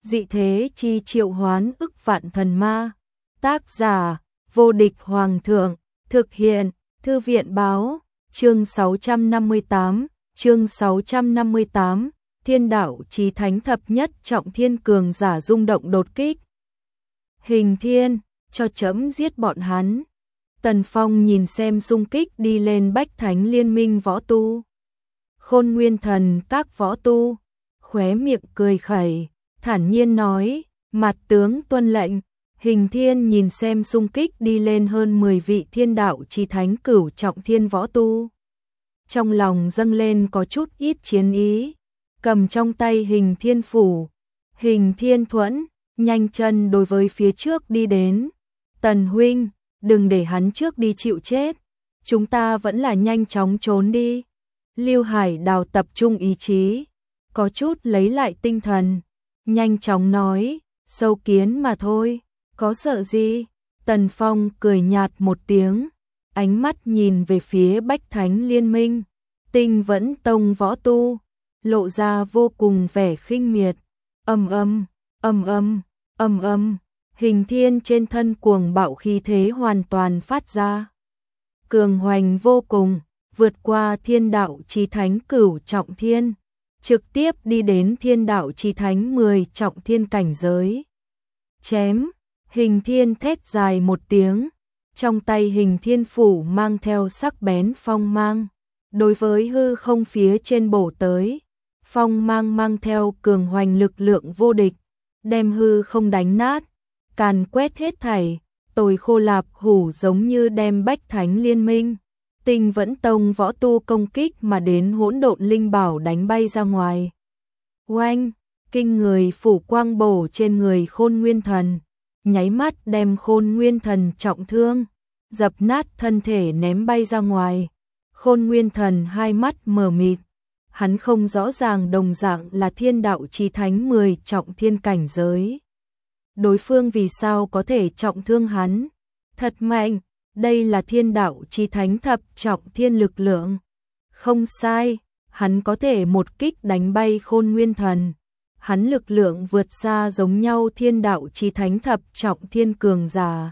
Dị thế chi triệu hoán ức vạn thần ma. Tác giả: Vô địch hoàng thượng. Thực hiện: Thư viện báo. Chương 658. Thiên đạo chí thánh thập nhất trọng thiên cường giả rung động đột kích. Hình Thiên, cho chấm giết bọn hắn. Tần Phong nhìn xem xung kích đi lên Bách Thánh Liên minh võ tu. Khôn Nguyên Thần các võ tu, khóe miệng cười khẩy, thản nhiên nói, mặt tướng tuân lệnh. Hình Thiên nhìn xem xung kích đi lên hơn 10 vị thiên đạo chí thánh cửu trọng thiên võ tu. Trong lòng dâng lên có chút ít chiến ý, cầm trong tay Hình Thiên phủ, Hình Thiên thuẫn, nhanh chân đối với phía trước đi đến. Tần huynh, đừng để hắn trước đi chịu chết, chúng ta vẫn là nhanh chóng trốn đi. Lưu Hải Đào tập trung ý chí, có chút lấy lại tinh thần, nhanh chóng nói, sâu kiến mà thôi, có sợ gì? Tần Phong cười nhạt một tiếng, ánh mắt nhìn về phía Bách Thánh Liên minh, Tinh Vẫn Tông võ tu, lộ ra vô cùng vẻ khinh miệt. Ầm ầm, Hình Thiên trên thân cuồng bạo khí thế hoàn toàn phát ra, cường hoành vô cùng, vượt qua thiên đạo chí thánh cửu trọng thiên, trực tiếp đi đến thiên đạo chí thánh 10 trọng thiên cảnh giới. Chém! Hình Thiên thét dài một tiếng, trong tay Hình Thiên phủ mang theo sắc bén phong mang, đối với hư không phía trên bổ tới. Phong mang mang theo cường hoành lực lượng vô địch, đem hư không đánh nát, càn quét hết thảy, tồi khô lạp hủ giống như đem Bách Thánh Liên minh, Tinh Vẫn Tông võ tu công kích mà đến hỗn độn linh bảo đánh bay ra ngoài. Oanh! Kinh người phủ quang bổ trên người Khôn Nguyên Thần, nháy mắt đem Khôn Nguyên Thần trọng thương, dập nát thân thể ném bay ra ngoài. Khôn Nguyên Thần hai mắt mờ mịt, hắn không rõ ràng đồng dạng là thiên đạo chí thánh 10 trọng thiên cảnh giới. Đối phương vì sao có thể trọng thương hắn? Thật mạnh, đây là thiên đạo chí thánh thập trọng thiên lực lượng. Không sai, hắn có thể một kích đánh bay Khôn Nguyên Thần. Hắn lực lượng vượt xa giống nhau thiên đạo chí thánh thập trọng thiên cường giả.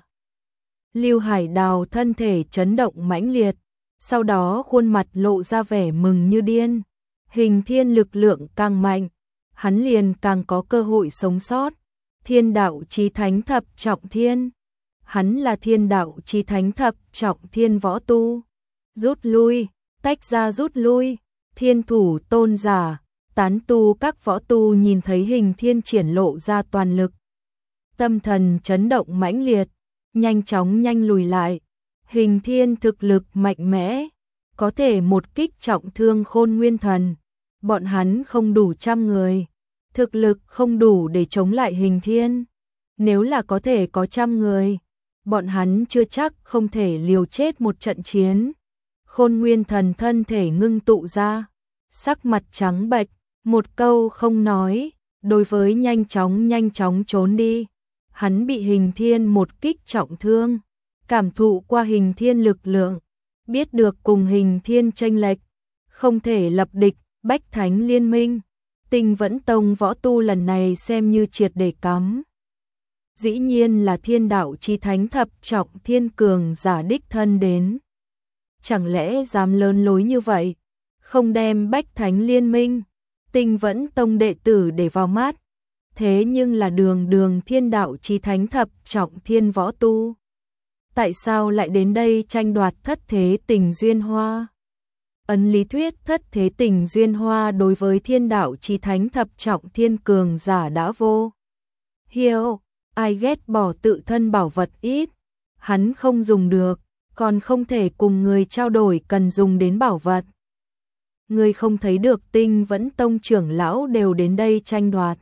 Lưu Hải Đào thân thể chấn động mãnh liệt, sau đó khuôn mặt lộ ra vẻ mừng như điên. Hình Thiên lực lượng càng mạnh, hắn liền càng có cơ hội sống sót. Thiên đạo chí thánh thập trọng thiên, hắn là thiên đạo chí thánh thập trọng thiên võ tu. Rút lui, tách ra rút lui. Thiên thủ tôn giả, tán tu các võ tu nhìn thấy Hình Thiên triển lộ ra toàn lực, tâm thần chấn động mãnh liệt, nhanh chóng lùi lại. Hình Thiên thực lực mạnh mẽ, có thể một kích trọng thương Khôn Nguyên Thần. Bọn hắn không đủ 100 người, thực lực không đủ để chống lại Hình Thiên. Nếu là có thể có 100 người, bọn hắn chưa chắc không thể liều chết một trận chiến. Khôn Nguyên Thần thân thể ngưng tụ ra, sắc mặt trắng bệch, một câu không nói, đối với nhanh chóng trốn đi. Hắn bị Hình Thiên một kích trọng thương, cảm thụ qua Hình Thiên lực lượng, biết được cùng Hình Thiên chênh lệch, không thể lập địch. Bách Thánh Liên minh, Tinh Vẫn Tông võ tu lần này xem như triệt để cắm. Dĩ nhiên là thiên đạo chí thánh thập trọng thiên cường giả đích thân đến. Chẳng lẽ dám lớn lối như vậy, không đem Bách Thánh Liên minh, Tinh Vẫn Tông đệ tử để vào mắt. Thế nhưng là đường thiên đạo chí thánh thập trọng thiên võ tu. Tại sao lại đến đây tranh đoạt thất thế tình duyên hoa? Ấn lý thuyết thất thế tình duyên hoa đối với thiên đạo chí thánh thập trọng thiên cường giả đã vô hiệu, ai ghét bỏ tự thân bảo vật ít, hắn không dùng được, còn không thể cùng người trao đổi cần dùng đến bảo vật. Người không thấy được Tinh Vẫn Tông trưởng lão đều đến đây tranh đoạt.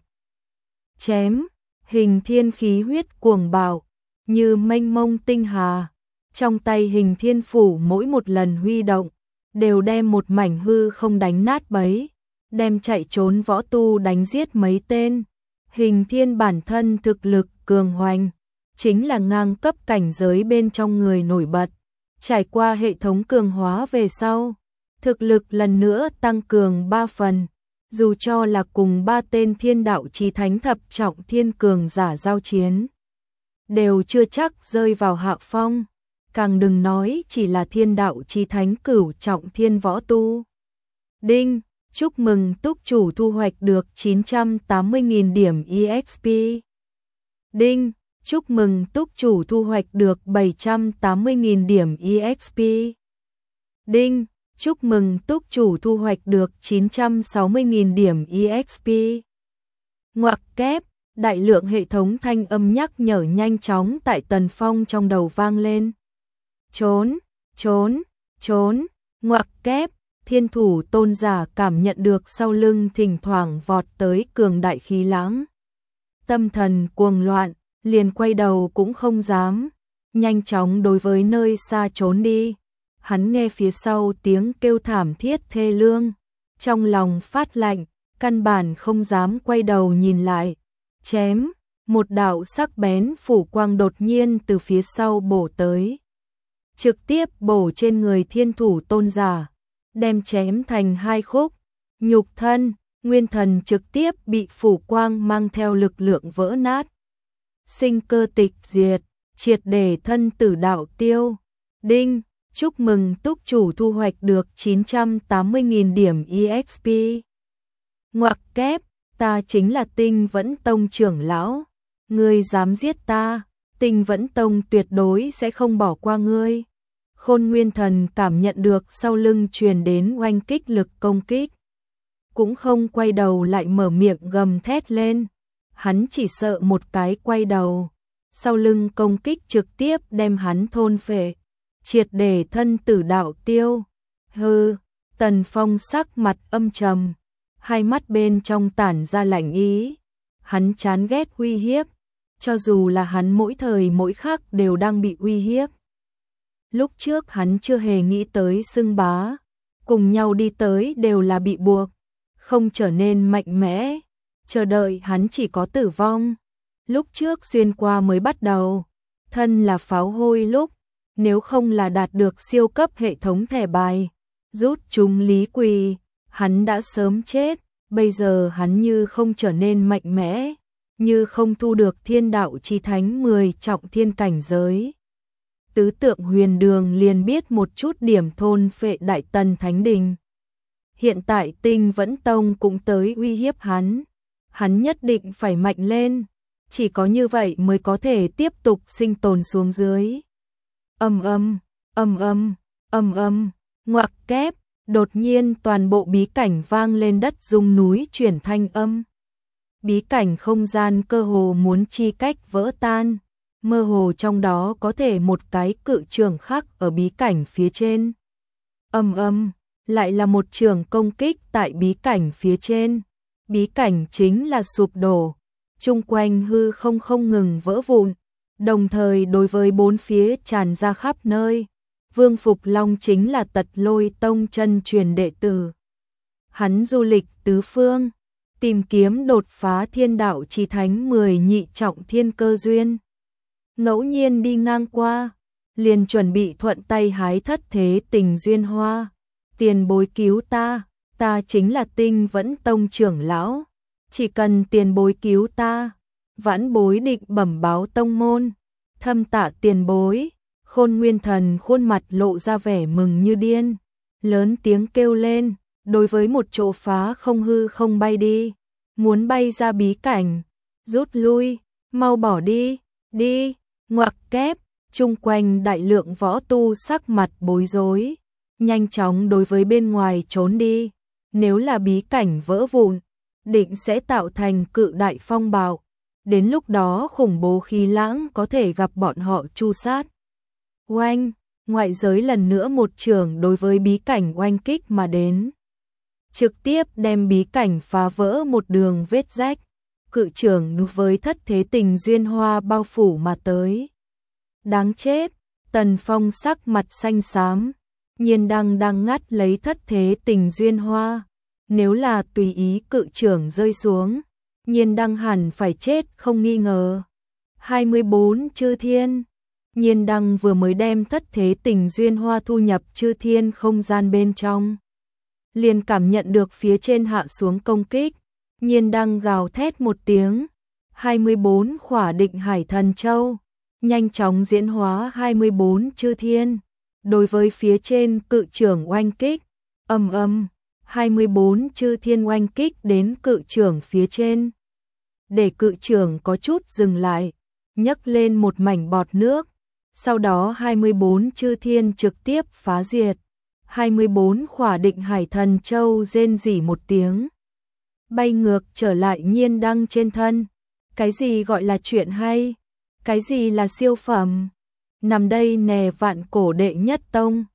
Chém! Hình Thiên khí huyết cuồng bạo, như mênh mông tinh hà, trong tay Hình Thiên phủ mỗi một lần huy động, đều đem một mảnh hư không đánh nát bấy, đem chạy trốn võ tu đánh giết mấy tên. Hình Thiên bản thân thực lực cường hoành, chính là ngang cấp cảnh giới bên trong người nổi bật. Trải qua hệ thống cường hóa về sau, thực lực lần nữa tăng cường 3 phần, dù cho là cùng 3 tên thiên đạo chí thánh thập trọng thiên cường giả giao chiến, đều chưa chắc rơi vào hạ phong, càng đừng nói chỉ là thiên đạo chí thánh cửu trọng thiên võ tu. Đinh, chúc mừng túc chủ thu hoạch được 980.000 điểm EXP. Đinh, chúc mừng túc chủ thu hoạch được 780.000 điểm EXP. Đinh, chúc mừng túc chủ thu hoạch được 960.000 điểm EXP. Ngoặc kép, đại lượng hệ thống thanh âm nhắc nhở nhanh chóng tại Tần Phong trong đầu vang lên. Trốn, trốn, trốn, ngoặc kép, thiên thủ tôn giả cảm nhận được sau lưng thỉnh thoảng vọt tới cường đại khí lãng. Tâm thần cuồng loạn, liền quay đầu cũng không dám, nhanh chóng đối với nơi xa trốn đi. Hắn nghe phía sau tiếng kêu thảm thiết thê lương, trong lòng phát lạnh, căn bản không dám quay đầu nhìn lại. Chém, một đạo sắc bén phủ quang đột nhiên từ phía sau bổ tới, trực tiếp bổ trên người thiên thủ tôn giả, đem chém thành 2 khúc, nhục thân, nguyên thần trực tiếp bị phủ quang mang theo lực lượng vỡ nát. Sinh cơ tịch diệt, triệt để thân tử đạo tiêu. Đinh, chúc mừng túc chủ thu hoạch được 980.000 điểm EXP. Ngoặc kép, ta chính là Tinh Vẫn Tông trưởng lão, ngươi dám giết ta, Tinh Vẫn Tông tuyệt đối sẽ không bỏ qua ngươi. Khôn Nguyên Thần cảm nhận được sau lưng truyền đến oanh kích lực công kích, cũng không quay đầu lại mở miệng gầm thét lên. Hắn chỉ sợ một cái quay đầu, sau lưng công kích trực tiếp đem hắn thôn phệ, triệt để thân tử đạo tiêu. Hừ, Tần Phong sắc mặt âm trầm, hai mắt bên trong tản ra lạnh ý. Hắn chán ghét uy hiếp, cho dù là hắn mỗi thời mỗi khắc đều đang bị uy hiếp. Lúc trước hắn chưa hề nghĩ tới xưng bá, cùng nhau đi tới đều là bị buộc, không trở nên mạnh mẽ, chờ đợi hắn chỉ có tử vong. Lúc trước xuyên qua mới bắt đầu, thân là pháo hôi lúc, nếu không là đạt được siêu cấp hệ thống thẻ bài, rút chúng lý quỳ, hắn đã sớm chết. Bây giờ hắn như không trở nên mạnh mẽ, như không thu được thiên đạo chí thánh 10 trọng thiên cảnh giới. Tứ tượng huyền đường liền biết một chút điểm thôn phệ Đại Tần Thánh Đình. Hiện tại Tinh Vẫn Tông cũng tới uy hiếp hắn. Hắn nhất định phải mạnh lên, chỉ có như vậy mới có thể tiếp tục sinh tồn xuống dưới. Âm âm, âm âm, âm âm, ngoặc kép, đột nhiên toàn bộ bí cảnh vang lên đất rung núi chuyển thanh âm. Bí cảnh không gian cơ hồ muốn chi cách vỡ tan, mơ hồ trong đó có thể một cái cự trường khắc ở bí cảnh phía trên. Âm âm, lại là một trường công kích tại bí cảnh phía trên. Bí cảnh chính là sụp đổ, chung quanh hư không ngừng vỡ vụn, đồng thời đối với bốn phía tràn ra khắp nơi. Vương Phục Long chính là Tật Lôi Tông chân truyền đệ tử. Hắn du lịch tứ phương, tìm kiếm đột phá thiên đạo chí thánh 10 nhị trọng thiên cơ duyên. Ngẫu nhiên đi ngang qua, liền chuẩn bị thuận tay hái thất thế tình duyên hoa. Tiền bối cứu ta, ta chính là Tinh Vẫn Tông trưởng lão. Chỉ cần tiền bối cứu ta, vãn bối định bẩm báo tông môn. Thâm tạ tiền bối. Khôn Nguyên Thần khuôn mặt lộ ra vẻ mừng như điên, lớn tiếng kêu lên, đối với một chỗ phá không hư không bay đi, muốn bay ra bí cảnh, rút lui, mau bỏ đi, đi, ngoặc kép, chung quanh đại lượng võ tu sắc mặt bối rối, nhanh chóng đối với bên ngoài trốn đi, nếu là bí cảnh vỡ vụn, định sẽ tạo thành cự đại phong bạo, đến lúc đó khủng bố khí lãng có thể gặp bọn họ tru sát. Oanh, ngoại giới lần nữa một trường đối với bí cảnh oanh kích mà đến. Trực tiếp đem bí cảnh phá vỡ một đường vết rách, cự trường với thất thế tình duyên hoa bao phủ mà tới. Đáng chết, Tần Phong sắc mặt xanh xám, Nhiên đang ngắt lấy thất thế tình duyên hoa. Nếu là tùy ý cự trường rơi xuống, Nhiên Đăng hẳn phải chết không nghi ngờ. 24 chư thiên. Nhiên Đăng vừa mới đem thất thế tình duyên hoa thu nhập chư thiên không gian bên trong. liền cảm nhận được phía trên hạ xuống công kích, Nhiên Đăng gào thét một tiếng, 24 khỏa Định Hải Thần Châu, nhanh chóng diễn hóa 24 chư thiên, đối với phía trên cự trưởng oanh kích, ầm ầm, 24 chư thiên oanh kích đến cự trưởng phía trên. Để cự trưởng có chút dừng lại, nhấc lên một mảnh bọt nước, sau đó 24 chư thiên trực tiếp phá diệt. 24 khỏa Định Hải Thần Châu rên rỉ một tiếng, bay ngược trở lại Nhiên Đăng trên thân. Cái gì gọi là chuyện hay? Cái gì là siêu phẩm? Nằm đây nè, vạn cổ đệ nhất tông,